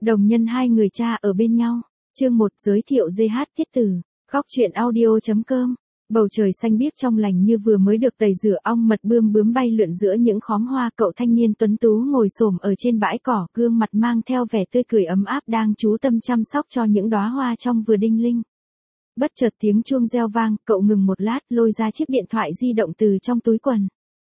Đồng nhân hai người cha ở bên nhau. Chương 1 giới thiệu GH Tiết Tử. Góc truyện audio.com. Bầu trời xanh biếc trong lành như vừa mới được tẩy rửa, ong mật bươm bướm bay lượn giữa những khóm hoa. Cậu thanh niên tuấn tú ngồi xổm ở trên bãi cỏ, gương mặt mang theo vẻ tươi cười ấm áp đang chú tâm chăm sóc cho những đóa hoa trong vườn đinh linh. Bất chợt tiếng chuông reo vang, cậu ngừng một lát, lôi ra chiếc điện thoại di động từ trong túi quần.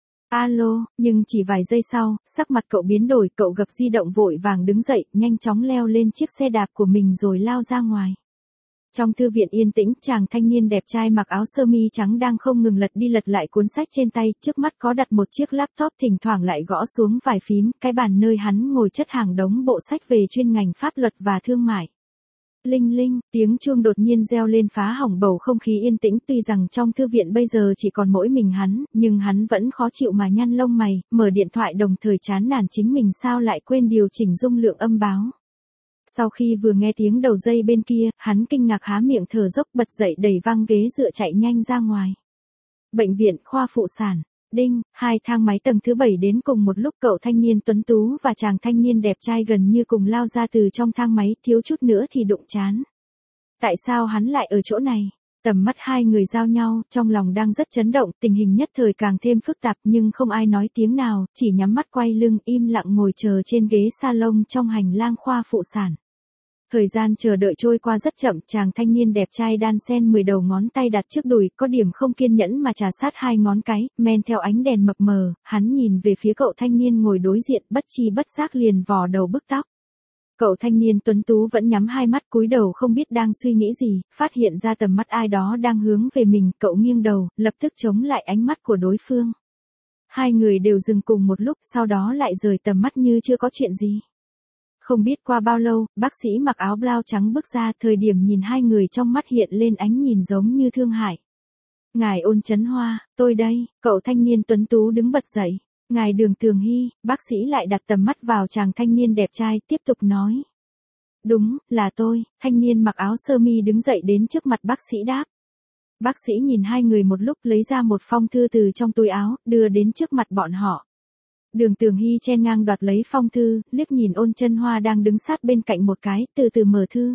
Alo, nhưng chỉ vài giây sau, sắc mặt cậu biến đổi, cậu gập di động vội vàng đứng dậy, nhanh chóng leo lên chiếc xe đạp của mình rồi lao ra ngoài. Trong thư viện yên tĩnh, chàng thanh niên đẹp trai mặc áo sơ mi trắng đang không ngừng lật đi lật lại cuốn sách trên tay, trước mắt có đặt một chiếc laptop, thỉnh thoảng lại gõ xuống vài phím, cái bàn nơi hắn ngồi chất hàng đống bộ sách về chuyên ngành pháp luật và thương mại. Linh linh, tiếng chuông đột nhiên reo lên phá hỏng bầu không khí yên tĩnh, tuy rằng trong thư viện bây giờ chỉ còn mỗi mình hắn, nhưng hắn vẫn khó chịu mà nhăn lông mày, mở điện thoại đồng thời chán nản chính mình sao lại quên điều chỉnh dung lượng âm báo. Sau khi vừa nghe tiếng đầu dây bên kia, hắn kinh ngạc há miệng thở dốc, bật dậy đẩy văng ghế dựa chạy nhanh ra ngoài. Bệnh viện, khoa phụ sản. Đinh, hai thang máy tầng thứ 7 đến cùng một lúc, cậu thanh niên tuấn tú và chàng thanh niên đẹp trai gần như cùng lao ra từ trong thang máy, thiếu chút nữa thì đụng trán. Tại sao hắn lại ở chỗ này? Tầm mắt hai người giao nhau, trong lòng đang rất chấn động, tình hình nhất thời càng thêm phức tạp nhưng không ai nói tiếng nào, chỉ nhắm mắt quay lưng im lặng ngồi chờ trên ghế salon trong hành lang khoa phụ sản. Thời gian chờ đợi trôi qua rất chậm, chàng thanh niên đẹp trai đan sen 10 đầu ngón tay đặt trước đùi, có điểm không kiên nhẫn mà trà sát hai ngón cái, men theo ánh đèn mập mờ, hắn nhìn về phía cậu thanh niên ngồi đối diện, bất chi bất giác liền vò đầu bứt tóc. Cậu thanh niên tuấn tú vẫn nhắm hai mắt cúi đầu không biết đang suy nghĩ gì, phát hiện ra tầm mắt ai đó đang hướng về mình, cậu nghiêng đầu, lập tức chống lại ánh mắt của đối phương. Hai người đều dừng cùng một lúc, sau đó lại rời tầm mắt như chưa có chuyện gì. Không biết qua bao lâu, bác sĩ mặc áo blau trắng bước ra, thời điểm nhìn hai người trong mắt hiện lên ánh nhìn giống như thương hại. Ngài Ôn Chấn Hoa, tôi đây, cậu thanh niên tuấn tú đứng bật dậy. Ngài Đường Tường Hy, bác sĩ lại đặt tầm mắt vào chàng thanh niên đẹp trai, tiếp tục nói. Đúng, là tôi, thanh niên mặc áo sơ mi đứng dậy đến trước mặt bác sĩ đáp. Bác sĩ nhìn hai người một lúc lấy ra một phong thư từ trong túi áo, đưa đến trước mặt bọn họ. Đường Tường Hy chen ngang đoạt lấy phong thư, liếc nhìn Ôn Chấn Hoa đang đứng sát bên cạnh một cái, từ từ mở thư.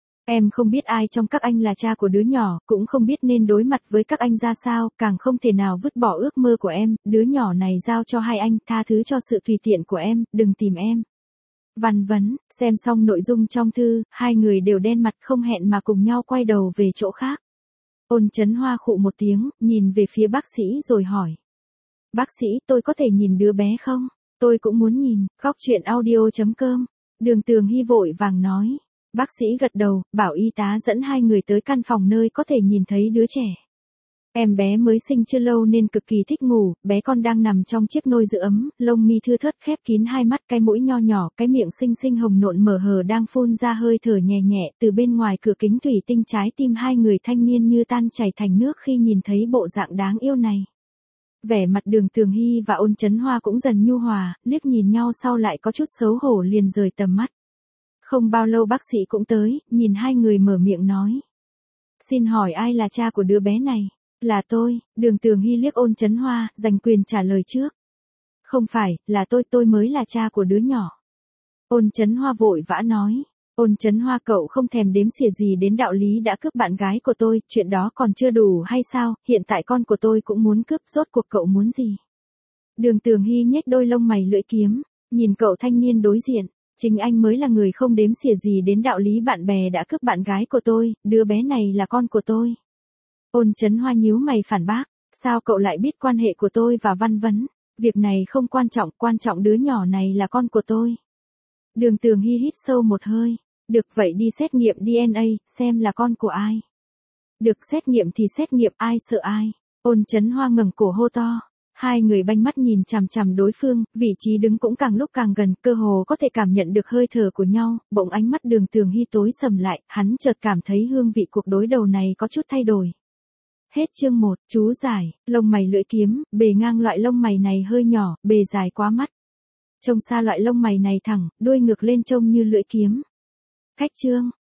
Em không biết ai trong các anh là cha của đứa nhỏ, cũng không biết nên đối mặt với các anh ra sao, càng không thể nào vứt bỏ ước mơ của em, đứa nhỏ này giao cho hai anh, tha thứ cho sự tùy tiện của em, đừng tìm em. Văn vấn, xem xong nội dung trong thư, hai người đều đen mặt không hẹn mà cùng nhau quay đầu về chỗ khác. Ôn Chấn Hoa khụ một tiếng, nhìn về phía bác sĩ rồi hỏi. Bác sĩ, tôi có thể nhìn đứa bé không? Tôi cũng muốn nhìn, góc truyện audio.com. Đường Tường Hy vội vàng nói. Bác sĩ gật đầu, bảo y tá dẫn hai người tới căn phòng nơi có thể nhìn thấy đứa trẻ. Em bé mới sinh chưa lâu nên cực kỳ thích ngủ, bé con đang nằm trong chiếc nôi giữ ấm, lông mi thưa thớt khép kín hai mắt, cái mũi nho nhỏ, cái miệng xinh xinh hồng nộn mở hờ đang phun ra hơi thở nhẹ nhẹ, từ bên ngoài cửa kính thủy tinh trái tim hai người thanh niên như tan chảy thành nước khi nhìn thấy bộ dạng đáng yêu này. Vẻ mặt Đường Tường Hy và Ôn Chấn Hoa cũng dần nhu hòa, liếc nhìn nhau sau lại có chút xấu hổ liền rời tầm mắt. Không bao lâu bác sĩ cũng tới, nhìn hai người mở miệng nói. Xin hỏi ai là cha của đứa bé này? Là tôi, Đường Tường Hy liếc Ôn Chấn Hoa, giành quyền trả lời trước. Không phải, là tôi mới là cha của đứa nhỏ. Ôn Chấn Hoa vội vã nói. Ôn Chấn Hoa, cậu không thèm đếm xỉa gì đến đạo lý đã cướp bạn gái của tôi, chuyện đó còn chưa đủ hay sao, hiện tại con của tôi cũng muốn cướp, rốt cuộc cậu muốn gì? Đường Tường Hy nhếch đôi lông mày lưỡi kiếm, nhìn cậu thanh niên đối diện, chính anh mới là người không đếm xỉa gì đến đạo lý bạn bè đã cướp bạn gái của tôi, đứa bé này là con của tôi. Ôn Chấn Hoa nhíu mày phản bác, sao cậu lại biết quan hệ của tôi và Văn vấn, việc này không quan trọng đứa nhỏ này là con của tôi. Đường Tường Hy hít sâu một hơi. Được vậy đi xét nghiệm DNA, xem là con của ai. Được xét nghiệm thì xét nghiệm, ai sợ ai. Ôn Chấn Hoa ngẩng cổ hô to. Hai người banh mắt nhìn chằm chằm đối phương, vị trí đứng cũng càng lúc càng gần, cơ hồ có thể cảm nhận được hơi thở của nhau, bỗng ánh mắt Đường Tường Hy tối sầm lại, hắn chợt cảm thấy hương vị cuộc đối đầu này có chút thay đổi. Hết chương 1, chú giải, lông mày lưỡi kiếm, bề ngang loại lông mày này hơi nhỏ, bề dài quá mắt. Trông xa loại lông mày này thẳng, đuôi ngược lên trông như lưỡi kiếm. Khách chương,